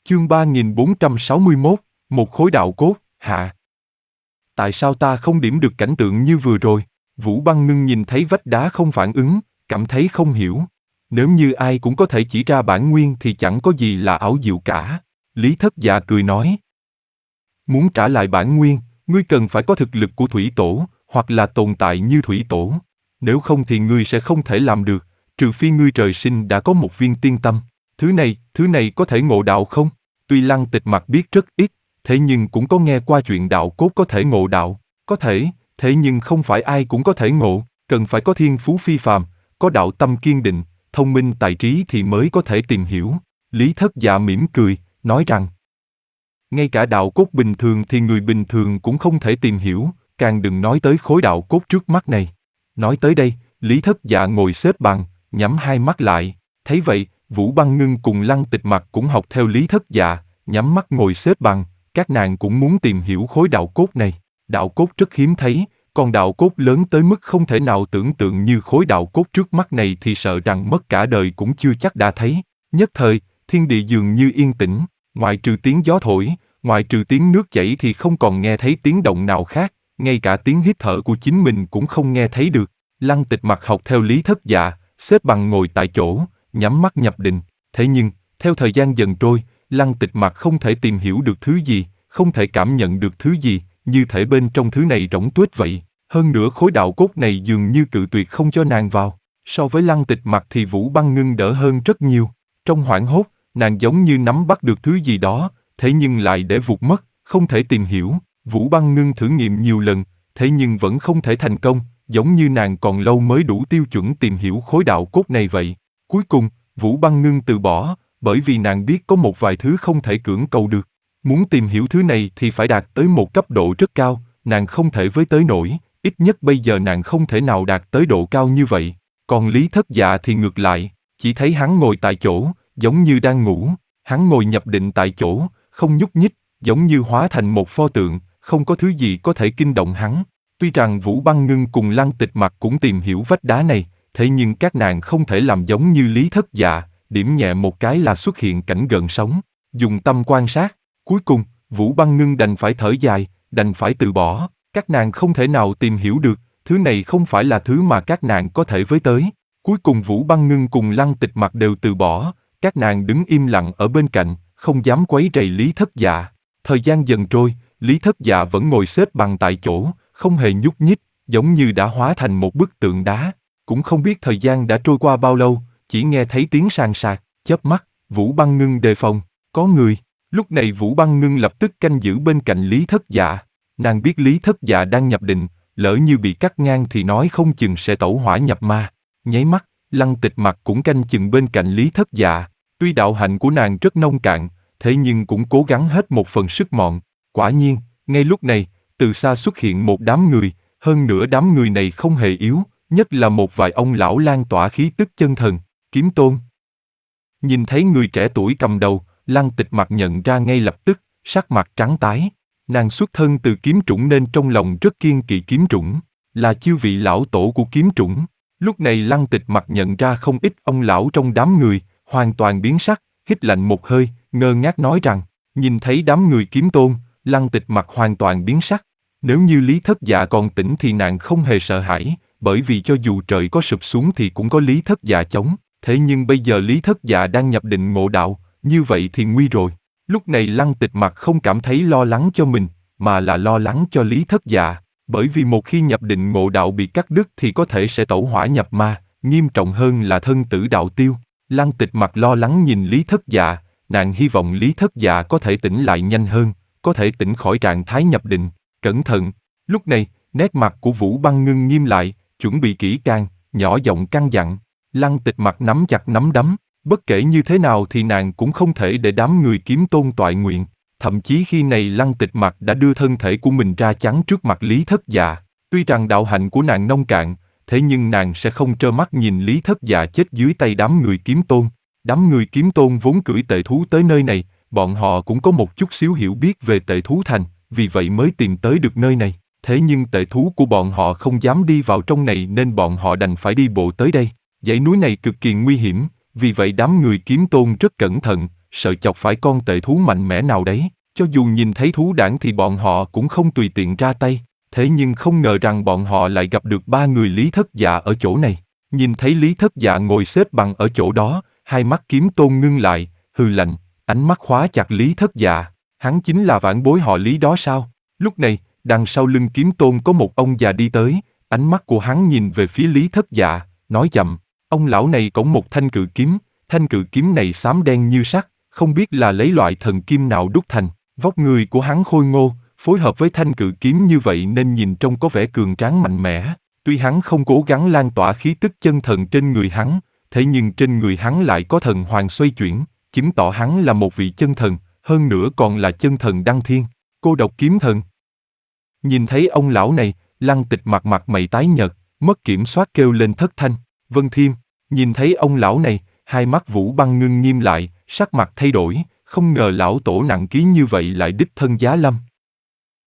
Chương 3461, một khối đạo cốt, hạ. Tại sao ta không điểm được cảnh tượng như vừa rồi? Vũ Băng Ngưng nhìn thấy vách đá không phản ứng, cảm thấy không hiểu. Nếu như ai cũng có thể chỉ ra bản nguyên thì chẳng có gì là ảo diệu cả. Lý Thất Dạ cười nói. Muốn trả lại bản nguyên, ngươi cần phải có thực lực của thủy tổ, hoặc là tồn tại như thủy tổ. Nếu không thì ngươi sẽ không thể làm được, trừ phi ngươi trời sinh đã có một viên tiên tâm. Thứ này có thể ngộ đạo không? Tuy Lăng Tịch Mặc biết rất ít, thế nhưng cũng có nghe qua chuyện đạo cốt có thể ngộ đạo. Có thể, thế nhưng không phải ai cũng có thể ngộ, cần phải có thiên phú phi phàm, có đạo tâm kiên định, thông minh tài trí thì mới có thể tìm hiểu. Lý Thất Dạ mỉm cười, nói rằng, ngay cả đạo cốt bình thường thì người bình thường cũng không thể tìm hiểu, càng đừng nói tới khối đạo cốt trước mắt này. Nói tới đây, Lý Thất Dạ ngồi xếp bằng, nhắm hai mắt lại. Thấy vậy, Vũ Băng Ngưng cùng Lăng Tịch Mặc cũng học theo Lý Thất Dạ, nhắm mắt ngồi xếp bằng. Các nàng cũng muốn tìm hiểu khối đạo cốt này. Đạo cốt rất hiếm thấy, còn đạo cốt lớn tới mức không thể nào tưởng tượng như khối đạo cốt trước mắt này thì sợ rằng mất cả đời cũng chưa chắc đã thấy. Nhất thời, thiên địa dường như yên tĩnh, ngoại trừ tiếng gió thổi, ngoại trừ tiếng nước chảy thì không còn nghe thấy tiếng động nào khác, ngay cả tiếng hít thở của chính mình cũng không nghe thấy được. Lăng Tịch Mặc học theo Lý Thất Dạ, xếp bằng ngồi tại chỗ, nhắm mắt nhập định. Thế nhưng, theo thời gian dần trôi, Lăng Tịch Mặc không thể tìm hiểu được thứ gì, không thể cảm nhận được thứ gì, như thể bên trong thứ này rỗng tuếch vậy. Hơn nữa khối đạo cốt này dường như cự tuyệt không cho nàng vào. So với Lăng Tịch Mặc thì Vũ Băng Ngưng đỡ hơn rất nhiều. Trong hoảng hốt, nàng giống như nắm bắt được thứ gì đó, thế nhưng lại để vụt mất, không thể tìm hiểu. Vũ Băng Ngưng thử nghiệm nhiều lần, thế nhưng vẫn không thể thành công, giống như nàng còn lâu mới đủ tiêu chuẩn tìm hiểu khối đạo cốt này vậy. Cuối cùng, Vũ Băng Ngưng từ bỏ, bởi vì nàng biết có một vài thứ không thể cưỡng cầu được. Muốn tìm hiểu thứ này thì phải đạt tới một cấp độ rất cao, nàng không thể với tới nổi, ít nhất bây giờ nàng không thể nào đạt tới độ cao như vậy. Còn Lý Thất Dạ thì ngược lại, chỉ thấy hắn ngồi tại chỗ, giống như đang ngủ, hắn ngồi nhập định tại chỗ, không nhúc nhích, giống như hóa thành một pho tượng, không có thứ gì có thể kinh động hắn. Tuy rằng Vũ Băng Ngưng cùng Lăng Tịch Mặc cũng tìm hiểu vách đá này, thế nhưng các nàng không thể làm giống như Lý Thất Dạ, điểm nhẹ một cái là xuất hiện cảnh gợn sóng, dùng tâm quan sát. Cuối cùng, Vũ Băng Ngưng đành phải thở dài, đành phải từ bỏ. Các nàng không thể nào tìm hiểu được, thứ này không phải là thứ mà các nàng có thể với tới. Cuối cùng Vũ Băng Ngưng cùng Lăng Tịch Mặc đều từ bỏ, các nàng đứng im lặng ở bên cạnh, không dám quấy rầy Lý Thất Dạ. Thời gian dần trôi, Lý Thất Dạ vẫn ngồi xếp bằng tại chỗ, không hề nhúc nhích, giống như đã hóa thành một bức tượng đá. Cũng không biết thời gian đã trôi qua bao lâu, chỉ nghe thấy tiếng sàn sạc, chớp mắt, Vũ Băng Ngưng đề phòng, có người. Lúc này Vũ Băng Ngưng lập tức canh giữ bên cạnh Lý Thất Dạ. Nàng biết Lý Thất Dạ đang nhập định, lỡ như bị cắt ngang thì nói không chừng sẽ tẩu hỏa nhập ma. Nháy mắt, Lăng Tịch Mặc cũng canh chừng bên cạnh Lý Thất Dạ. Tuy đạo hạnh của nàng rất nông cạn, thế nhưng cũng cố gắng hết một phần sức mọn. Quả nhiên, ngay lúc này, từ xa xuất hiện một đám người, hơn nữa đám người này không hề yếu, nhất là một vài ông lão lan tỏa khí tức chân thần, Kiếm Tôn. Nhìn thấy người trẻ tuổi cầm đầu, Lăng Tịch Mặc nhận ra ngay lập tức, sắc mặt trắng tái. Nàng xuất thân từ kiếm trũng nên trong lòng rất kiêng kỵ kiếm trũng, là chư vị lão tổ của kiếm trũng. Lúc này Lăng Tịch Mặc nhận ra không ít ông lão trong đám người, hoàn toàn biến sắc, hít lạnh một hơi, ngơ ngác nói rằng, nhìn thấy đám người Kiếm Tôn, Lăng Tịch Mặc hoàn toàn biến sắc. Nếu như Lý Thất Dạ còn tỉnh thì nàng không hề sợ hãi, bởi vì cho dù trời có sụp xuống thì cũng có Lý Thất Dạ chống. Thế nhưng bây giờ Lý Thất Dạ đang nhập định ngộ đạo, như vậy thì nguy rồi. Lúc này Lăng Tịch Mặc không cảm thấy lo lắng cho mình, mà là lo lắng cho Lý Thất Dạ, bởi vì một khi nhập định ngộ đạo bị cắt đứt thì có thể sẽ tẩu hỏa nhập ma, nghiêm trọng hơn là thân tử đạo tiêu. Lăng Tịch Mặc lo lắng nhìn Lý Thất Dạ, nàng hy vọng Lý Thất Dạ có thể tỉnh lại nhanh hơn, có thể tỉnh khỏi trạng thái nhập định. Cẩn thận! Lúc này, nét mặt của Vũ Băng Ngưng nghiêm lại, chuẩn bị kỹ càng, nhỏ giọng căn dặn. Lăng Tịch Mặc nắm chặt nắm đấm, bất kể như thế nào thì nàng cũng không thể để đám người Kiếm Tôn toại nguyện. Thậm chí khi này Lăng Tịch Mặc đã đưa thân thể của mình ra chắn trước mặt Lý Thất Dạ. Tuy rằng đạo hạnh của nàng nông cạn, thế nhưng nàng sẽ không trơ mắt nhìn Lý Thất Dạ chết dưới tay đám người Kiếm Tôn. Đám người Kiếm Tôn vốn cưỡi tệ thú tới nơi này, bọn họ cũng có một chút xíu hiểu biết về tệ thú thành, vì vậy mới tìm tới được nơi này. Thế nhưng tệ thú của bọn họ không dám đi vào trong này nên bọn họ đành phải đi bộ tới đây. Dãy núi này cực kỳ nguy hiểm, vì vậy đám người Kiếm Tôn rất cẩn thận, sợ chọc phải con tệ thú mạnh mẽ nào đấy. Cho dù nhìn thấy thú đảng thì bọn họ cũng không tùy tiện ra tay. Thế nhưng không ngờ rằng bọn họ lại gặp được 3 người Lý Thất Dạ ở chỗ này. Nhìn thấy Lý Thất Dạ ngồi xếp bằng ở chỗ đó, hai mắt Kiếm Tôn ngưng lại, hừ lạnh, ánh mắt khóa chặt Lý Thất Dạ. Hắn chính là vãn bối họ Lý đó sao? Lúc này, đằng sau lưng Kiếm Tôn có một ông già đi tới, ánh mắt của hắn nhìn về phía Lý Thất Dạ, nói chậm, ông lão này cõng một thanh cự kiếm này xám đen như sắt, không biết là lấy loại thần kim nào đúc thành. Vóc người của hắn khôi ngô, phối hợp với thanh cự kiếm như vậy nên nhìn trông có vẻ cường tráng mạnh mẽ. Tuy hắn không cố gắng lan tỏa khí tức chân thần trên người hắn, thế nhưng trên người hắn lại có thần hoàng xoay chuyển, chứng tỏ hắn là một vị chân thần, hơn nữa còn là chân thần đăng thiên, cô độc kiếm thần. Nhìn thấy ông lão này, Lăng Tịch mặt mày tái nhợt, mất kiểm soát kêu lên thất thanh. Vân Thiêm, nhìn thấy ông lão này, hai mắt Vũ Băng Ngưng nghiêm lại, sắc mặt thay đổi, không ngờ lão tổ nặng ký như vậy lại đích thân giá lâm.